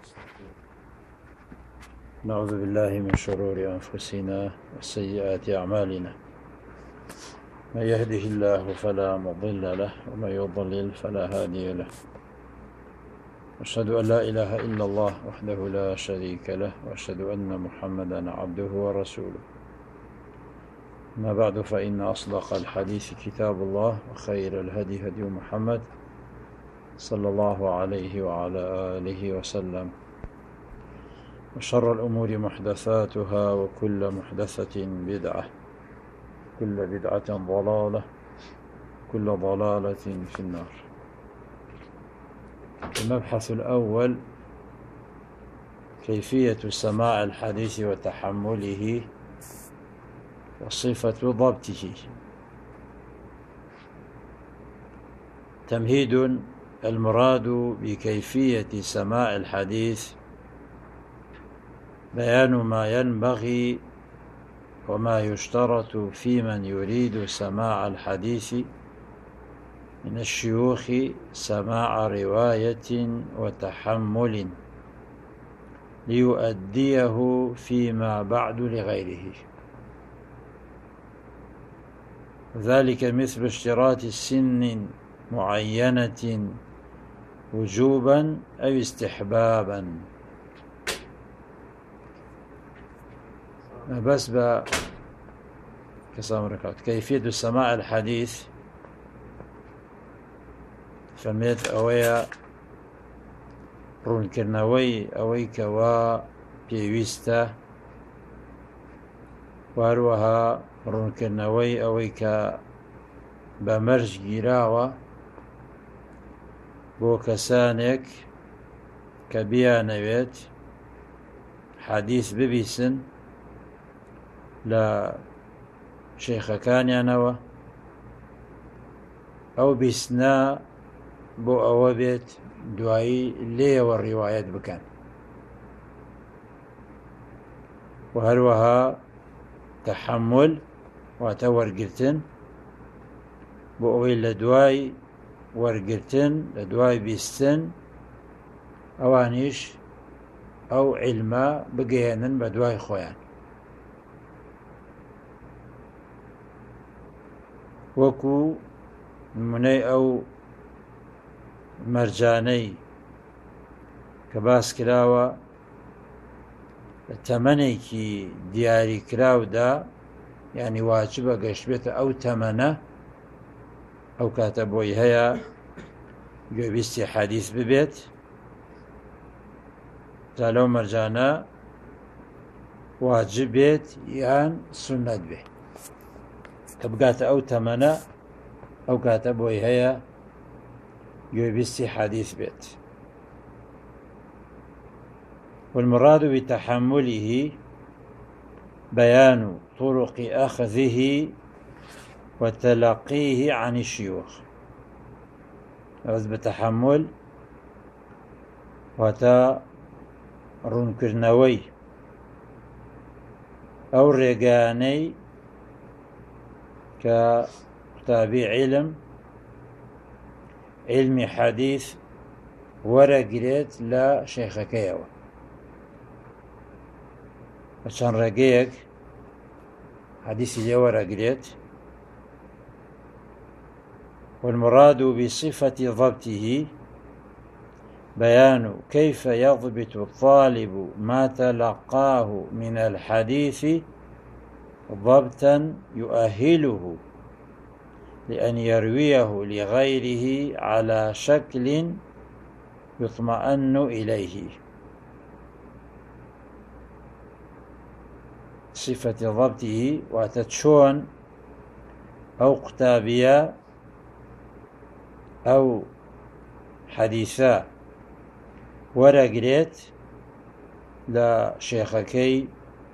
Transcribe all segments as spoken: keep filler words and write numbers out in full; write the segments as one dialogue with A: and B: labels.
A: نعوذ بالله من شرور أنفسنا وسيئات أعمالنا، من يهده الله فلا مضل له ومن يضلل فلا هادي له. أشهد أن لا إله إلا الله وحده لا شريك له، وأشهد أن محمدا عبده ورسوله. ما بعد، فإن أصدق الحديث كتاب الله، وخير الهدي هدي محمد صلى الله عليه وعلى آله وسلم، وشر الأمور محدثاتها، وكل محدثة بدعة، كل بدعة ضلالة، كل ضلالة في النار. المبحث الأول: كيفية سماع الحديث وتحمله وصفة ضبطه. تمهيد: المراد بكيفية سماع الحديث بيان ما ينبغي وما يشترط في من يريد سماع الحديث من الشيوخ سماع رواية وتحمل ليؤديه فيما بعد لغيره، ذلك مثل اشتراط سن معينة وجوبا أو استحبابا. بس با كسامركات كيفية سماع الحديث فميت أويا رونكرنوي أوي كوا بيويستا، واروها رونكرنوي أوي ك بمرج جيراوة بو كسانك كبيانويت حديث ببيسن لا شيخ كان ينوى أو بيسنا بو أوبيت دوائي لي والروايات بكان. وهروها تحمل واتور قلتن بو أوي لدواي ورقلتن لدواي بيستن أوانيش أو علما بقيانن بدواي خويان. وكو مني أو مرجاني كباس كراوة تمنيكي دياري كراو دا، يعني واجبة قشبت أو تمنه أو كاتبوي هيا جوبيستي حديث ببيت تالو مرجانا واجب بيت يان سنة به كبقات أو تمنه أو كاتبوي هيا جوبيستي حديث بيت. والمراد بتحمله بيان طرق أخذه وتلقيه عن الشيوخ. بس بتحمل وتا رنكرنوي أو رجاني كتابي علم علم حديث ورقلت لا شيخ كيوة عشان رقيق حديث اللي ورقلت. والمراد بصفة ضبطه بيان كيف يضبط الطالب ما تلقاه من الحديث ضبطا يؤهله لأن يرويه لغيره على شكل يطمئن إليه. صفة ضبطه وتتشون أو كتابيا أو حديثا ورقريت لا شيخكي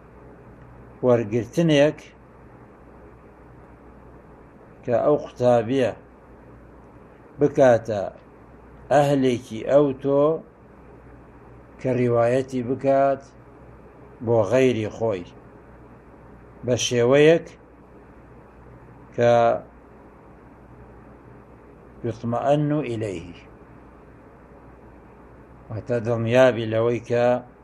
A: ورقرتنيك كأو كتابية بكاتا أهلك أوتو كروايتي بكات بو غيري خوي بشيويك ك يطمئن إليه. واتە دڵنیابی لەوەی کە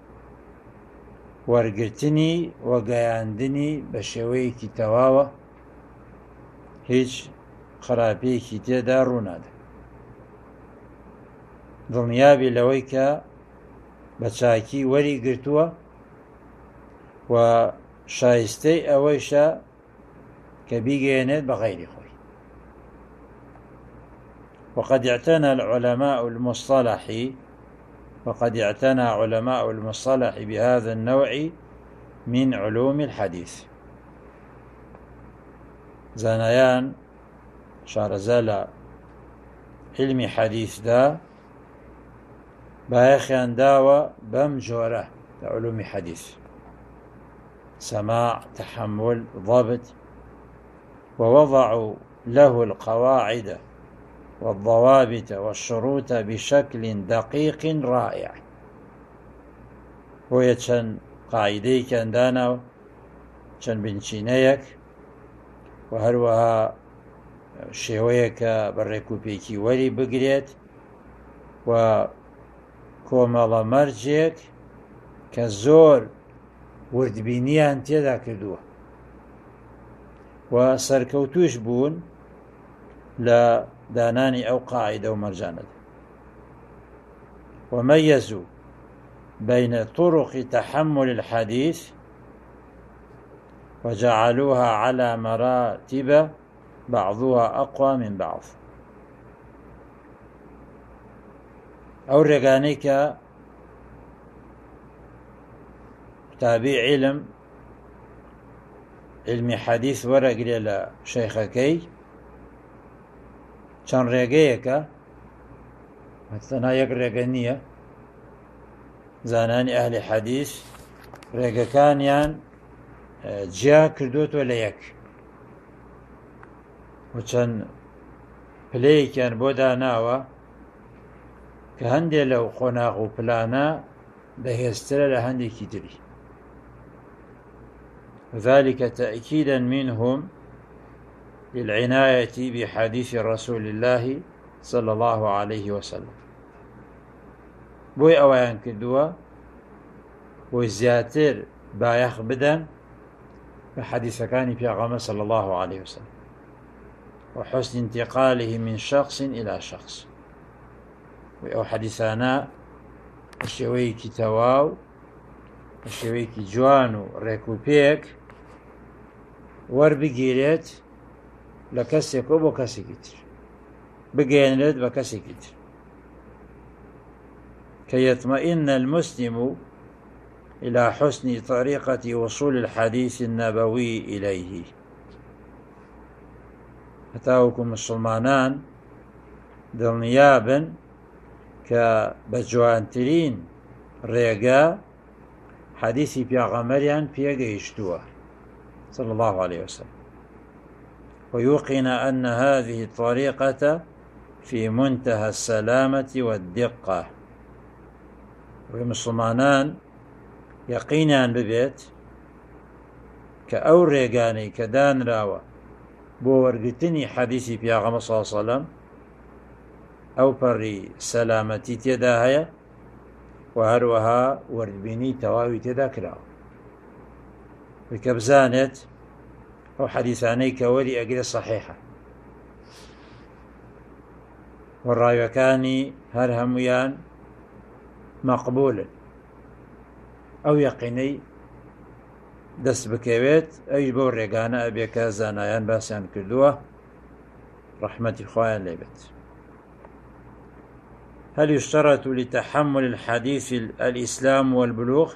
A: وەرگرتنی وەگەیاندنی بە شێوەیەکی تەواوە هیچ خراپەیەکی تێدا ڕوونادە، دڵنیابی لەوەی کە بە چاکی وەری گرتووە و شایستەی ئەوەیشە کە بیگەێنێت بە غەیری خۆی. وقد اعتنى العلماء المصطلح وقد اعتنى علماء المصطلح بهذا النوع من علوم الحديث. زانایان شارەزا لە علمی حەدیثدا بایەخیان داوە بەم جۆرە لە علومی حەدیث: سماع، تحمل، ضبط، ووضعوا له القواعد والضوابط والشروط بشكل دقيق رائع. بۆیە چەند قاعدەیەکیان داناوە، چەند بنچینەیەک، و هەروەها شێوەیەکە بەڕێکوپێکی وەری بگرێت و کۆمەڵە مەرجێک کە زۆر وردبینیان تێدا کردووە و سەرکەوتوش بوون لە دانانی ئەو قاعدە و مەرجانەدا. وميزوا بين طرق تحمل الحديث وجعلوها على مراتب بعضها أقوى من بعض. ئەو ڕێگانەی کە تابع علم علمی حەدیث وەرەگرێ لە شەیخەکەی چەند ڕێگەیەکە، تەنها یەک ڕێگە نییە. زانانی ئەهلی حەدیث ڕێگەکانیان جیا کردوتۆ لە یەک و چەند پلەیەکیان بۆ داناوە کە هەندێک لەو قۆناغ و پلانە بەهێزترە لە هەندێکی تری. ذلك تأكيدا منهم للعناية بحديث رسول الله صلى الله عليه وسلم. بۆی ئەوەیان کردووە بۆی زیاتر بایەخ بدەن بە حەدیثەکانی پێغەمبەر صلى الله عليه وسلم وحسن انتقاله من شخص إلى شخص. ئەو حەدیثانە بە شێوەیەکی تەواو، بە شێوەیەکی جوان و ڕێکوپێک وەربگیرێت لە کەسێکەوە بۆ کەسێکی تر، بگەێنرێت بە کەسێکی تر. كي يطمئن المسلم إلى حسن طريقة وصول الحديث النبوي إليه. هەتاوەکو مسلمانان دڵنیابن کە بە جوانترین ڕێگە حەدیثی پێغەمبەریان پێگەیشتووە صلى الله عليه وسلم، ويوقن أن هذه الطريقة في منتهى السلامة والدقة. ومسلمانان يقينان ببيت کە ئەو ڕێگانەی کە دانراوە بۆ وەرگرتنی حەدیثی پێغەمبەر صلی الله عليه وسلم ئەو پەڕی سەلامەتی تێدا هەیە و هەروەها وەربینی تەواوی تێدا کراوە، کە بزانێت ئەو حەدیثانەی کە وەری ئەگرێ سەحیحە و ڕاویەکانی هەر هەمویان مەقبولن. ئەو یەقینەی دەست بکەوێت ئەویش بەو ڕێگانە ئەبێ کە زانایان باسییان کردووە ڕەحمەتی خوایان لێبێت. هل يشترط لتحمل الحديث الإسلام والبلوغ؟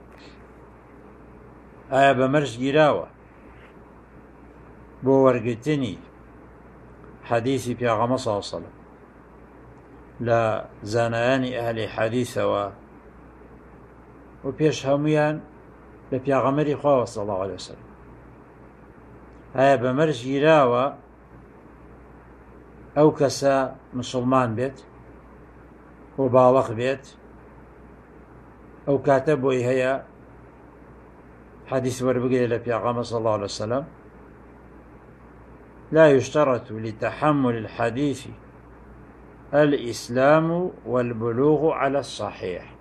A: ئایا بەمەرج گیراوە بۆ وەرگرتنی حەدیثی پێغەمبەر صلی الله عليه وسلم لە زانایانی ئەهلی حەدیثەوە و پێش هەمویان لە پێغەمبەری خوا صلی الله عليه وسلم؟ ئایا بەمەرج گیراوە ئەو کەسە مسلمان بێت و باوەخ بێت ئەو کاتە بۆی هەیە حەدیث وەربگرێت لە پێغەمبەر صلی الله عليه وسلم؟ لا يشترط لتحمل الحديث الإسلام والبلوغ على الصحيح،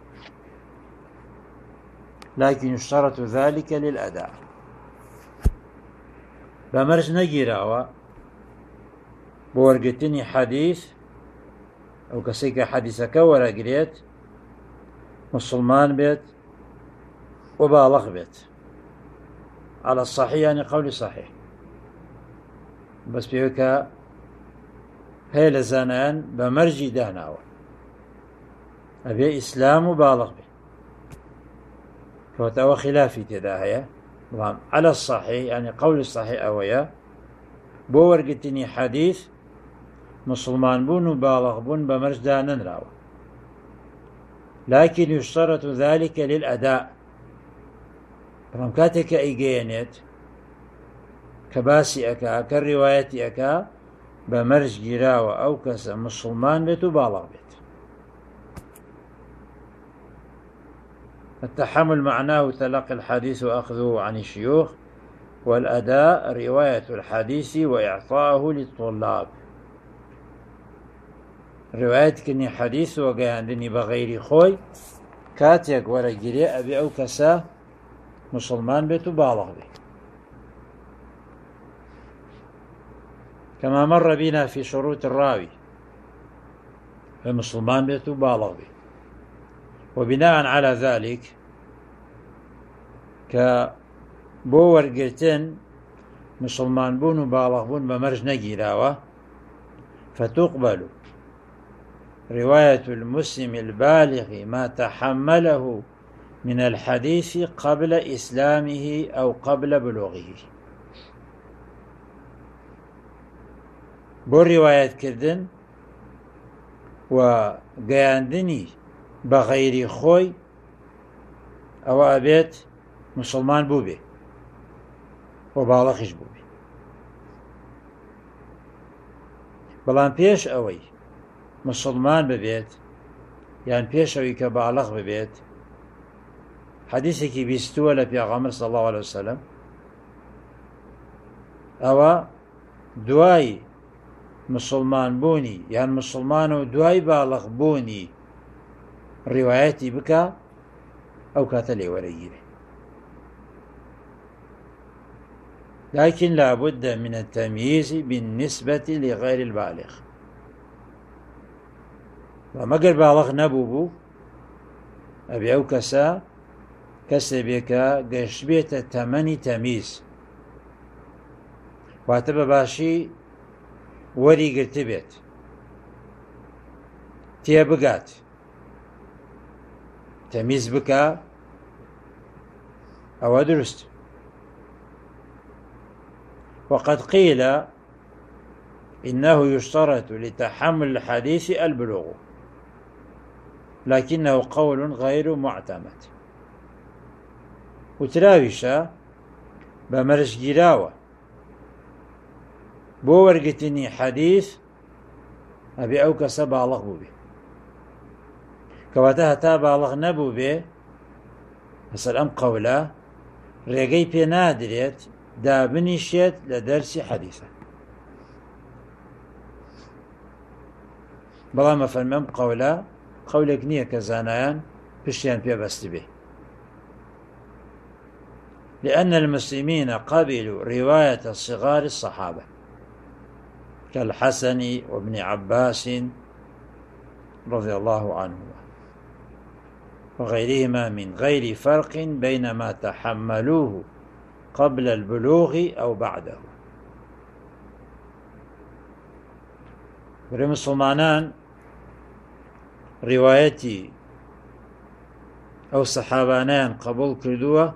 A: لكن يشترط ذلك للأداء. بمرج نجيراوا بورقتني حديث أو كسيك حديثك ورقريت مسلمان بيت وبالغ بيت على الصحيح، يعني قولي صحيح، بس بيوكا هي لزانان بمرجي داناوا أبي إسلام وبالغ به، فهو خلافي تداهية على الصحيح، يعني قول الصحيح أويا بور قلتني حديث مسلمان بون وبالغ بون بمرج دانن راو، لكن يشترط ذلك للأداء. فهم كاتك إيجينيت كباسي أكا كالرواية أكا بمرج جراوة أو كسا مسلمان بيت وبالغ بيت. التحمل معناه تلقي الحديث وأخذه عن الشيوخ، والأداء رواية الحديث وإعطاءه للطلاب. رواية كني حديث وقاعدني بغير خوي كاتيك ولا جري أبي أو كسا مسلمان بيت وبالغ به، كما مر بنا في شروط الراوي المسلمان بيت وبالغ به. وبناء على ذلك كبور قلتن مسلمان بون وبالغ بون بمرج نجيراوة، فتقبل رواية المسلم البالغ ما تحمله من الحديث قبل إسلامه أو قبل بلوغه. بو رواية كردن وقياندني بغير خوي أو أبيت مسلمان بوبي وبالغش بوبي، بلان بيش أوي مسلمان ببيت يعني بيش أوي كبالغ ببيت حديثك بيستوى لبيغامر صلى الله عليه وسلم أو دواي مسلمان بوني يعني مسلمان ودواي بالغ بوني روايتي بك أو كاتلي وريبه، لكن لا بد من التمييز بالنسبة لغير البالغ. وما قال بالغ نبوبو أبي أو كسا كسبك قشبيت التمني تمييز واتبا باشي وري قرتبت تيا بقات تمييز بك أو درست. وقد قيل إنه يشترط لتحمل الحديث البلوغ، لكنه قول غير معتمد. وتراويشا بمرش جراوة بو ورقتني حديث أبي أو كسبا بالغ به كواتها تا بالغ نبو به مثل أم قولا رقي بي نادريت دابنيشيت لدرس حديثة، بلا ما فالمم قولا قولك نية كزانيان بشيان بي بست به، لأن المسلمين قبلوا رواية صغار الصحابة كالحسن وابن عباس رضي الله عنهما وغيرهما من غير فرق بين ما تحملوه قبل البلوغ أو بعده. بري مسلمانان روايتي أو صحابانان قبول كردوه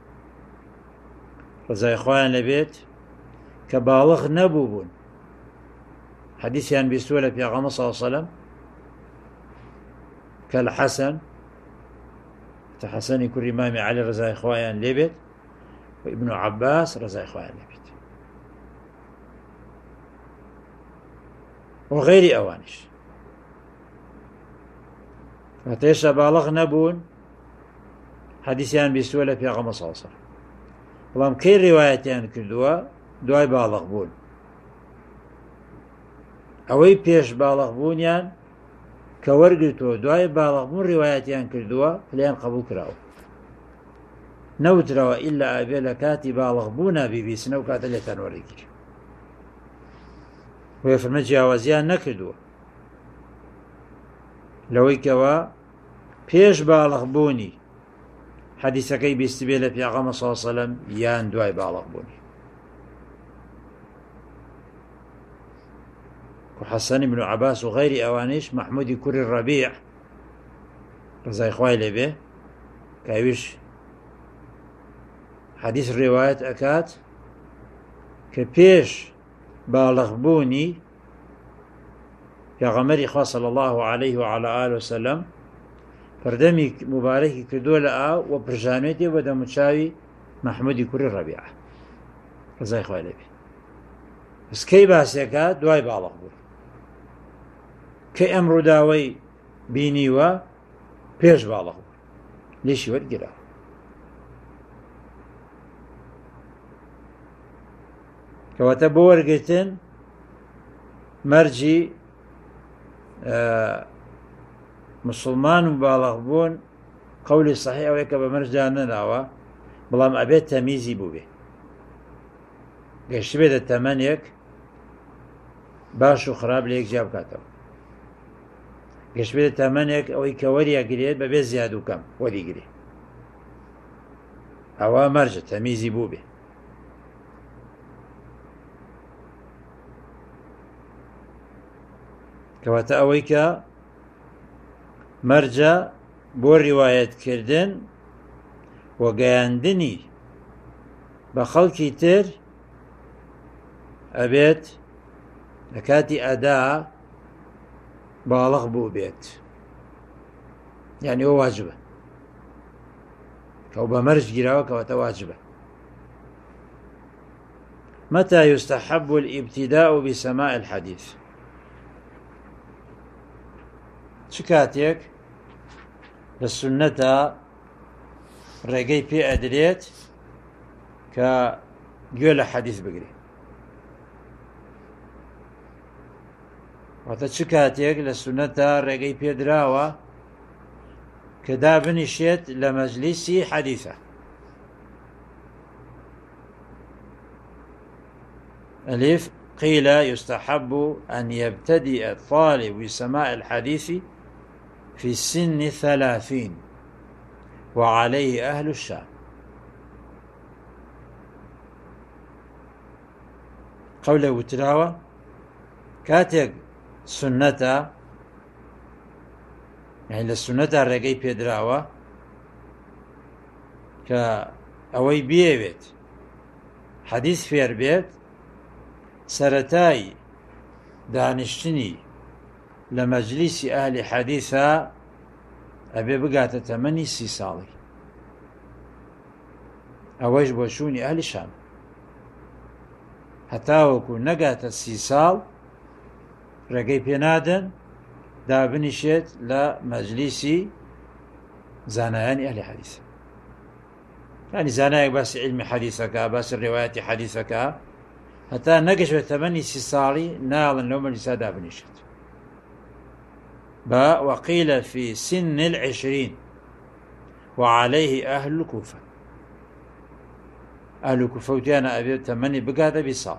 A: رضي خوان لبيت كبالغ نبوبون حديثيان بيستولى في غمصة صلى الله عليه وسلم كالحسن حسن يكون إمام علي رضي خوان لبيت وابن عباس رضي خوان لبيت وغير أوانش. فتيش بالغ نبون حديثيان بيستولى في غمصة صلى الله عليه وسلم، والله كي روايتين كردوا دواي بالغ بون أوي بيش بالغ بون يعني کە وەرگرتووە دوای باڵغبوون ڕیوایەتیان کردووە پلیان قبول کراوە، نەوترەوە ئیلا ئەبێ لە کاتی باڵغبوونە بیبیسنە و کاتە لێتان وەرەگیری. وێ فەرمە جیاوازیان نەکردووە لەوەی کەوە پێش باڵغبوونی حەدیسەکەی بیستی بێ لە پیاغەمبەر صلی الله علیه وسلم یان دوای باڵغبوونی. حەسەن بن عەباس و غەیری ئەوانەیش مەحموودی کوڕی ڕەبیع ڕزای خوای لێبێ کاویش حەدیث ڕێوایەت ئەکات کە پێش باڵغبوونی پێغەمبەری خوا صلی الله علیه وعلى آله وسلم پەردەمی مبارەکی کردووە لە ئاو و پرژانوێتی بە دەموچاوی مەحموودی کوڕی ڕەبیع ڕزای خوای لێبێ. سکەی باسیەکە دوای باڵغبوون کە ئەم ڕووداوەی بینیوە پێش باڵغبوون لێشی وەرگرا. کەواتە بۆ وەرگرتن مەرجی مسلمان و باڵغبوون قەولی سەحیح ئەوەیە کە بە مەرجدا نەداوە، بەڵام ئەبێت تەمیزی بوو بێ، گەشت بێتە تەمەنێک باش و خراپ لە یەکجیا بکاتەوە، گەشت بێتە تەمەنێک ئەوەی کە وەریەگرێت بەبێ زیاد و کەم وەریگرێ، ئەوە مەرجە تەمیزی بوو بێ. کەواتە ئەوەی کە مەرجە بۆ ڕیوایەتکردن و گەیاندنی بە خەڵکی تر ئەبێت لە کاتی ئەدا باڵغ بوو بێت، یعنی ئەوە واجبە کە بە مەرج گیراوە کەواتە واجبە. متى يستحب الابتداء بسماع الحديث؟ چ کاتێک لە سونەتە ڕێگەی پێ ئەدرێت کە گوێ لە حەدیث بگرێ؟ واتە چ کاتێک لە سونەتە ڕێگەی پێدراوە کە دابنیشێت لە مەجلیسی حەدیثە؟ ألف قيل يستحب أن يبتدئ الطالب بسماع الحديث في سن ثلاثين وعليه أهل الشام. قوله وتراوة كاتك سنة يعني للسنة الرقي بيدراوة كأوي بيبت حديث فير بيت سەرەتای دانیشتنی لە مەجلیسی ئەهلی حەدیثە ئەبێ بگاتە تەمەنی سی ساڵی، ئەوەش بۆ چوونی ئەهلی شام، هەتاوەکو نەگاتە سی ساڵ ڕێگەی پێنادەن دابنیشێت لە مەجلیسی زانایانی ئەهلی حەدیثە. یعنی زانایەک باسی علمی حەدیثەکە، باسی ڕێوایەتی حەدیثەکە، هەتا نەگەشت بە تەمەنی سی ساڵی ناڵن لەو مەجلیسا دابنیشێت. با وقيل في سن العشرين وعليه أهل الكوفة، أهل الكوفة وتيانا أبي تمني بقادة بصال.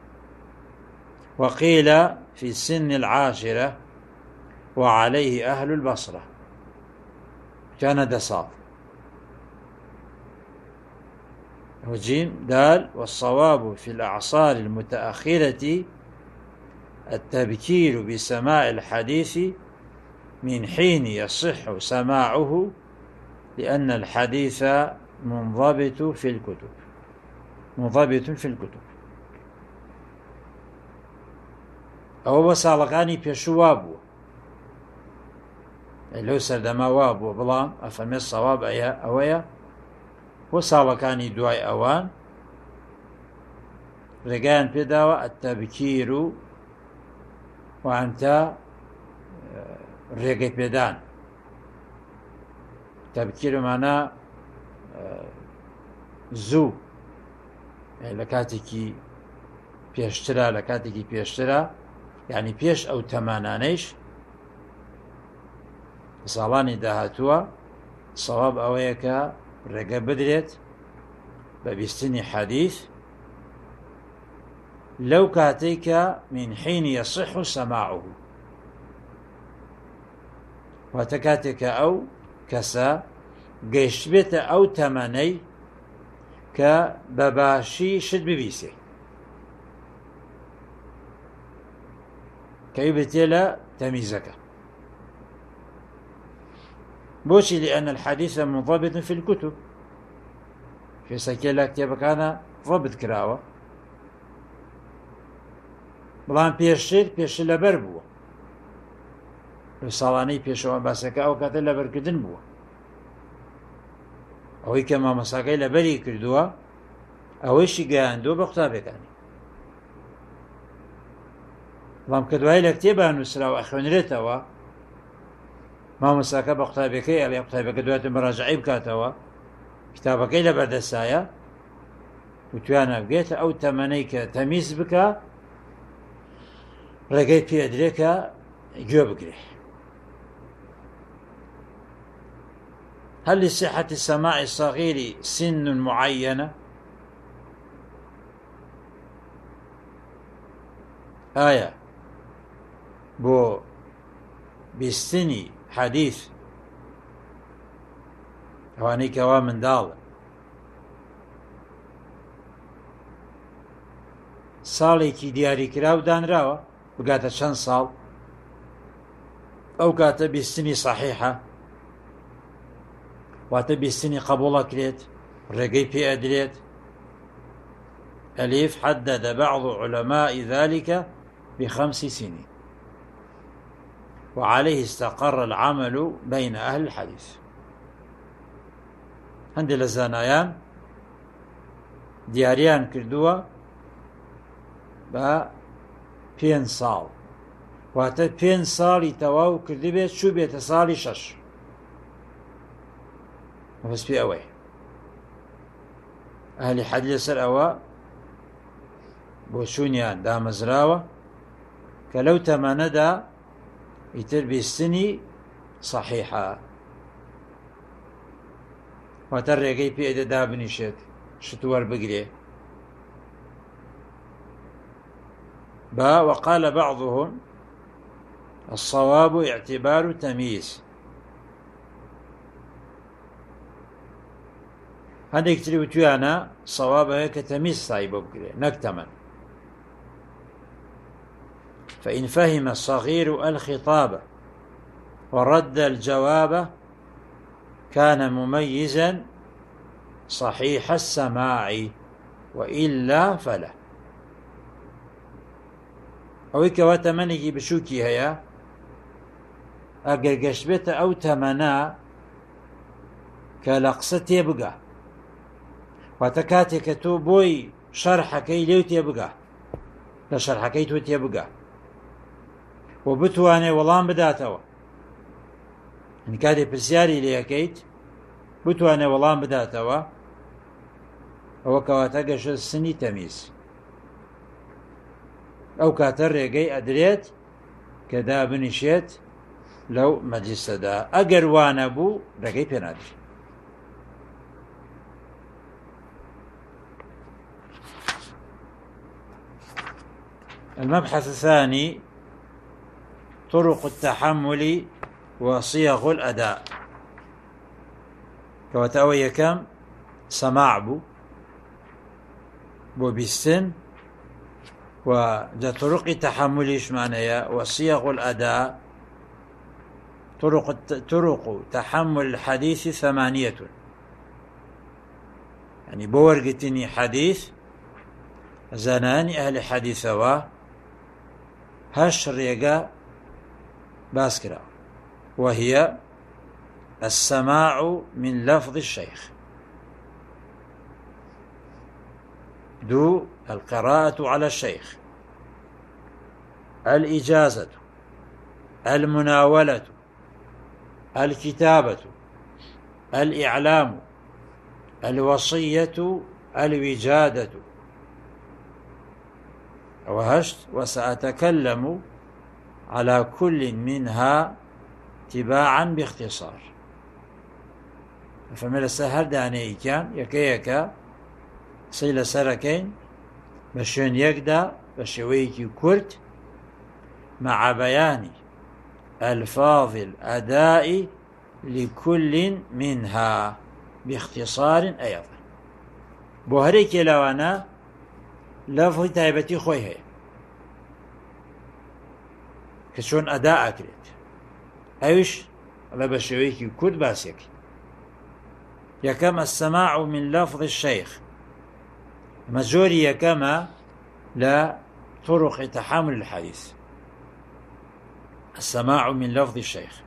A: وقيل في سن العاشرة وعليه أهل البصرة كان دصال. وجيم دال والصواب في الأعصار المتأخرة التبكير بسماع الحديث من حين يصح سماعه لأن الحديث منضبط في الكتب منضبط في الكتب. أو بسالقاني بيشوابو لو سردما وابو بلان أفرمي الصواب أيا أويا وساڵەکانی دوای ئەوان ڕێگەیان پێداوە التەبکیر و وانتە ڕێگەی پێدان. تەبکیر مانە زوو لە کاتێکی پێشترە، لە کاتێکی پێشترە، یعنی پێش ئەو تەمانانەیش ساڵانی داهاتووە سەواب ئەوەیە کە ڕێگە بدرێت بە بیستنی حەدیث لەو کاتەی کە من حین یەصح سەماعه، واتە کاتێکە ئەو کەسە گەیشت بێتە ئەو تەمەنەی کە بە باشی شت ببیسێ، کەی بێتێ لە تەمیزەکە. بۆچی؟ لأن الحديث منضبط في الكتب، فێسەکێ لە کتێبەکانە ضبط کراوە، بەڵام پێشتر پێشتر لەبەر بووە، لە ساڵانەی پێشەوە باسەکە ئەو کاتە لەبەرکردن بووە، ئەوەی کە مامۆستاکەی لەبەری کردووە ئەوەیشی گەیاندووە بە قوتابەکانی، بەڵام کە دوای لە کتێبە نووسراوە ئەخوێنرێتەوە، مامۆستاکە بە قوتابەکەی ئەڵێ قوتابەکە دواتر مراجعەی بکاتەوە، کتابەکەی لەبەردەستایە و توانە بگێتە ئەو تەمەنەی کە تەمیز بکە، ڕێگەی پێدرێ کە گوێ بگرێ. هل لصحة سماع الصغير سن معينة؟ آية بۆ بیستنی حەدیث ئەوانەی کەوا منداڵن ساڵێکی دیاریکراو دانراوە بگاتە چەند ساڵ، ئەو کاتە بیستنی صحیحە، واتە بیستنی قبوڵەکرێت، ڕێگەی پێ ئەدرێت. أليف حدد بعض علماء ذلك بخمس سنين وعليه استقر العمل بين أهل الحديث. هەندێک لە زانایان دیاریان کردووە بە پێنج ساڵ، واتە پێنج ساڵی تەواو کردبێت چوو بێتە ساڵی شەش. بەس پێ ئەوەی ئەهلی حەدیث لەسەر ئەوە بۆ چوونیان دامەزراوە کە لەو تەمەنەدا ئیتر بیستنی صحیحە، واتە ڕێگەی پێدە دابنیشێت، شت وەربگرێ. با وقال بعضهم الصواب اعتبار تمييز. هەندێک تری وتویانە سەواب هەیە کە تەمیز سای بۆ بگرێ، نەک تەمەن. فإن فهم الصغير الخطاب ورد الجواب كان مميزا صحيح السماع وإلا فلا. ئەوەی کەوا تەمەنێکی بچووکی هەیە ئەگەر گەشت بێتە ئەو تەمەنە کە لە قسە تێبگا، واتە کاتێک کە تۆ بۆی شەرحەکەی لێو تێبگا، لە شەرحەکەی تۆ تێبگا و بتوانێ وەڵام بداتەوە، کاتێک پرسیاری لێ یەکەیت بتوانێ وەڵام بداتەوە، ئەوە کەواتە گەشە سنی تەمیز. ئەو کاتە ڕێگەی ئەدرێت کە دابنیشێت لەو مەجلیسەدا، ئەگەر وانە بوو ڕێگەی پێنادرێت. المبحث الثاني طرق التحمل وصيغ الأداء. كواتاوي يكم سماع بو بو بالسن وجا طرق تحملش معناها وصيغ الأداء. طرق طرق تحمل الحديث ثمانية، يعني بورقتني حديث زناني أهل حديثوا هش ريقا باسكرا، وهي السماع من لفظ الشيخ، دو القراءة على الشيخ، الإجازة، المناولة، الكتابة، الإعلام، الوصية، الوجادة. وهشت وسأتكلم على كل منها تباعا باختصار. فمن السهر داني كان يكيك سيلة سركين بشون يقدا بشويكي كرت مع بيان ألفاظ الأداء لكل منها باختصار أيضا. بوهريك لوانا لفظ تايبتي خوي هي كشون أداء أكريت أيش على بشويكي كرت باسيك. يكما السماع من لفظ الشيخ مجوري يكما لا طرق تحامل الحديث. السماع من لفظ الشيخ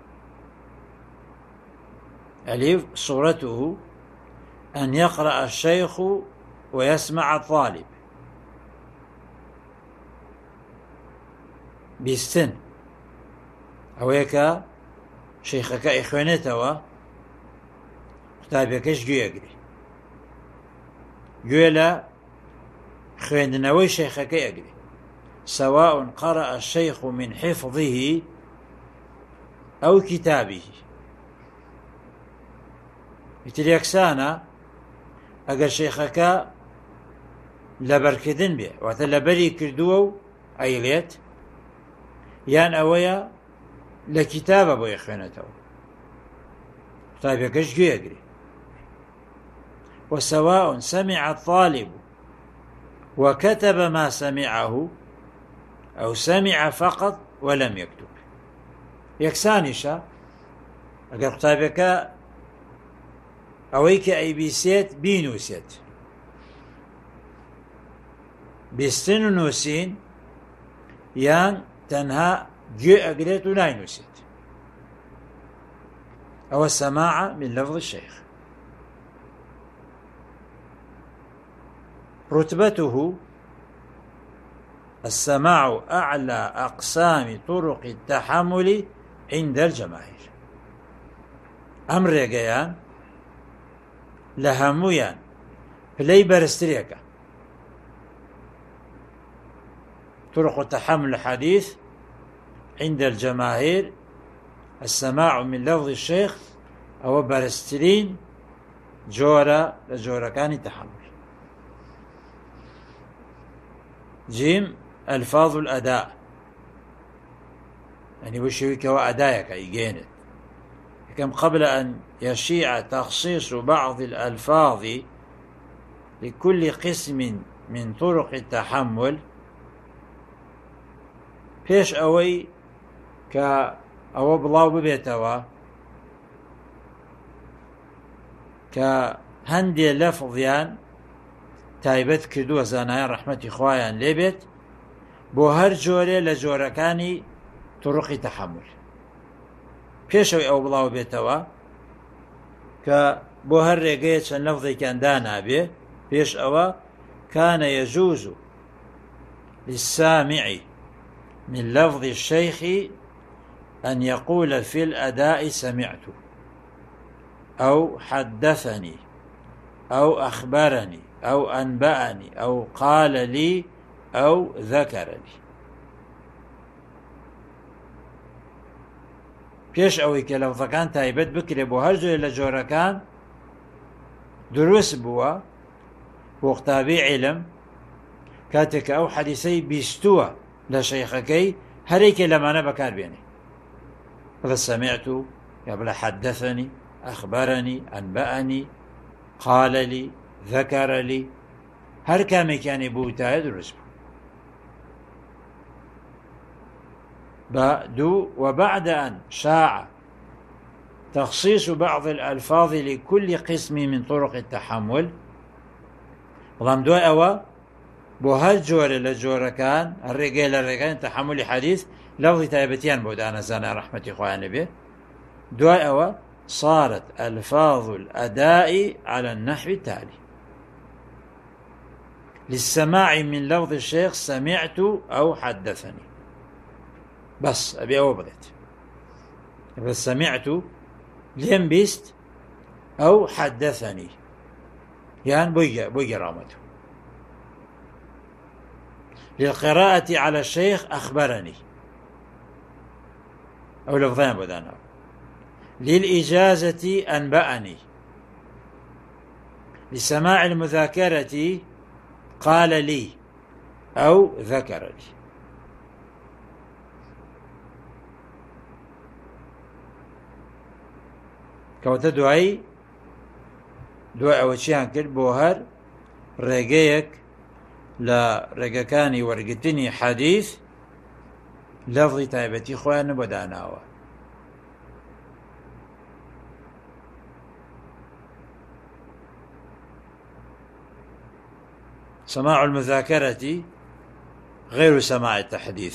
A: أليف صورته أن يقرأ الشيخ ويسمع الطالب بالسن أو هيك شيخك إخوانته كتابكش جو يقري جويلا خويندنوي شيخك يقري سواء قرأ الشيخ من حفظه أو كتابه. مثل يكسانا أجر شيخك لبركدن بيه وتلبري كردوه أيليت يان أويا لكتاب أبو يخوينته طيب يكش جو يقري. وسواء سمع الطالب وكتب ما سمعه أو سمع فقط ولم يكتب. يكسانيشا أجر كتابك أويك أي بيسيت بينوسيت بيستن نوسين يان تنها جو أقريت وناينوسيت. أو السماع من لفظ الشيخ. رتبته السماع أعلى أقسام طرق التحمل عند الجماهير. أمر يقيان لهمويان فلي برستريكا طرق التحمل الحديث عند الجماهير السماع من لفظ الشيخ أو برسترين جورا لجورا كان التحمل. جيم ألفاظ الأداء يعني وشويك وأدايك يجينت كم قبل أن يشيع تخصيص بعض الألفاظ لكل قسم من طرق التحمل فيش أوي كأو بلاو ببيتوا كهندي لفظيان تايبت كردو زانايا رحمة إخوائيان ليبت بو هر جوري لجوركاني طرق تحمل پێشەوەی ئەو بڵاو بێتەوە کە بۆ هەر ڕێگەیە چەند لەفظێکیان دانابێ پێش ئەوە كان يجوز للسامع من لفظ الشيخ أن يقول في الأداء سمعت أو حدثني أو أخبرني أو أنبأني أو قال لي أو ذكر لي. پێش ئەوەی کە لەفظەکان تایبەت بکرێ بۆ هەر جۆرێ لە جۆرەکان دروست بووە بۆ قوتابی عیلم کاتێک ئەو حەدیسەی بیستووە لە شەیخەکەی هەرێکێ لەمانە بەکاربێنێ بڵێ سەمیعت یا بڵێ حەدەثەنی ئەخبەرەنی ئەنبەئەنی قال لي ذكر لي هەر کامێکیانی بووتایە دروست بوو. دو وبعد أن شاع تخصيص بعض الألفاظ لكل قسم من طرق التحمل بەڵام دوای ئەوە بۆ هەر جۆرە لە جۆرەکان ڕێگەی لە ڕێگەی تەحملی حەدیث لەفظی تایبەتیان بۆ دانەزانە ڕەحمەتی خۆیان لەبێ. دوای ئەوە صارت ألفاظ الأداء على النحو التالي: للسماع من لفظ الشيخ سمعت أو حدثني بس أبي أو بغيت بس سمعت لين بيست أو حدثني يعني بوجه بوجه رامته. للقراءة على الشيخ أخبرني أو لفظين بدانا. للإجازة أنبأني، لسماع المذاكرة قال لي أو ذكر لي. كواتە دوایی دوای ئەوەچیان کرد بۆ هەر ڕێگەیەک لە ڕێگەکانی وەرگرتنی حەدیث لەفظی تایبەتی خۆیان بەداناوە. سماع المذاكرة غير سماع التحديث،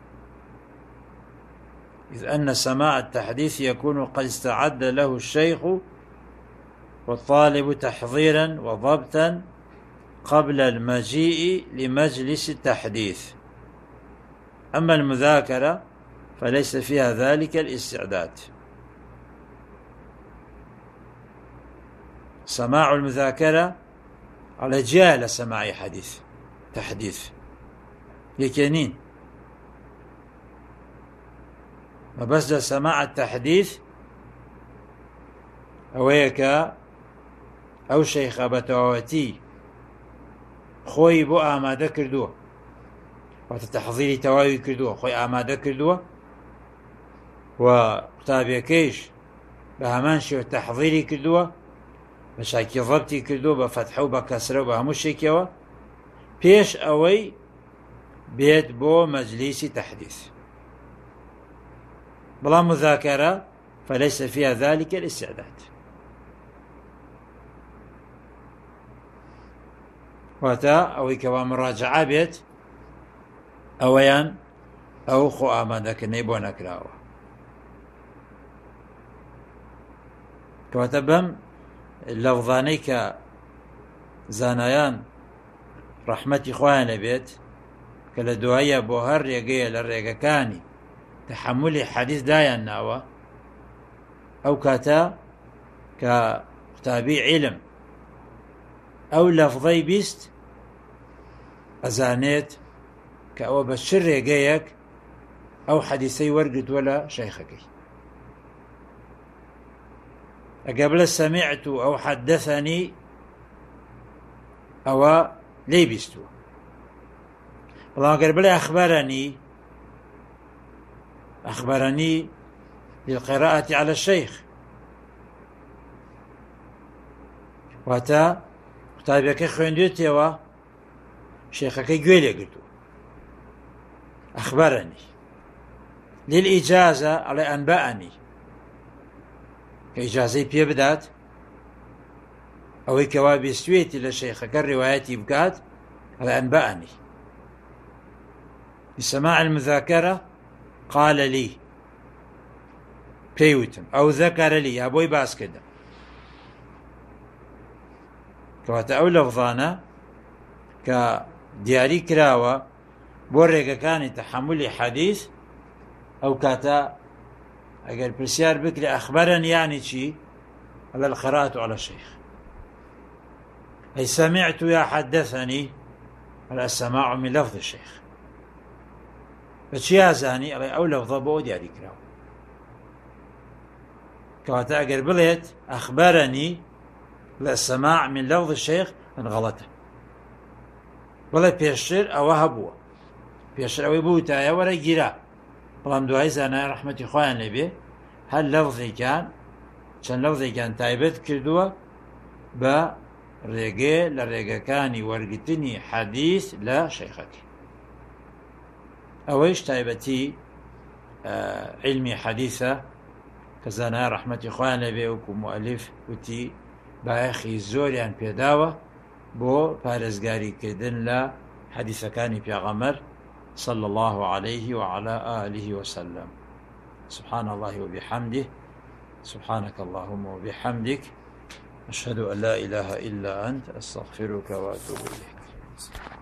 A: إذ أن سماع التحديث يكون قد استعد له الشيخ والطالب تحضيرا وضبطا قبل المجيء لمجلس التحديث، أما المذاكرة فليس فيها ذلك الاستعداد. سماع المذاكرة على جهة سماع حديث تحديث يكينين، ما بس سماع التحديث أويك أو شيخ بتواتي خوي بو آماده كردوه وتتحضيري تواوي كردوه خوي آماده كردوه وقتابيكيش بهمان شو تحضيري كردوه بشاكي ضبطي كردوه بفتحه وبكسره وبهموشيكيوه بيش أوي بيت بو مجلس تحديث. بلا مذاكرة فليس فيها ذلك الاستعداد. واتا أوي كوا مراجعة بيت أويان أو خو آمادك نيبو نكراوه كواتا بم لفظانيك زانيان رحمتي خوان بيت كلا دعايا بوهر يقيا للرقاكاني تحملي حديث دايا ناوة أو كاتا كتابي علم أو لفظي بيست أزانيت كأو بشر يقيك أو حديثي ورقت ولا شيخك قبل سمعت أو حدثني أو ليبستو والله قبل أخبرني أخبرني للقراءة على الشيخ واتا كتابك خويندوتي و شيخك جويلي قلتو أخبرني. للإجازة على أنبأني كإجازة بيبدات أو كوابي استويتي للشيخك الرواياتي بكات على أنبأني. بسماع المذاكرة قال لي بيوتم أو ذكر لي أبوي باس كده كواتا أو لفظانا كدياري كراوة بوريكا كان تحملي حديث أو كاتا أقل برسيار بكري أخبرني يعني شي على القراءة على الشيخ أي سمعت يا حدثني على السماع من لفظ الشيخ فشي زاني على أو لفظة بو دياري كراوة كواتا أقل بليت أخبرني للسماع من لفظ الشيخ من غلطه ولا بيشر أو هبوه بيشر أو يبوتايا ولا جيرا بلام دوای زانای رحمتی خوایان لێبێ هەر لەفظێکیان چەند لەفظێکیان تایبەت کردووە بە ڕێگێ لە ڕێگەکانی وەرگرتنی حەدیث لە شەیخەکەی. ئەوەیش تایبەتی علمی حەدیثە کە زانای رحمەتی خوایان لێبێ وەکو موەلیف وتی بایەخی زۆریان پێداوە بۆ پارێزگاریکردن لە حەدیثەکانی پێغەمبەر صلى الله عليه وعلى آله وسلم. سبحان الله وبحمده سبحانك اللهم وبحمدك أشهد أن لا إله إلا أنت أستغفرك وأتوب إليك.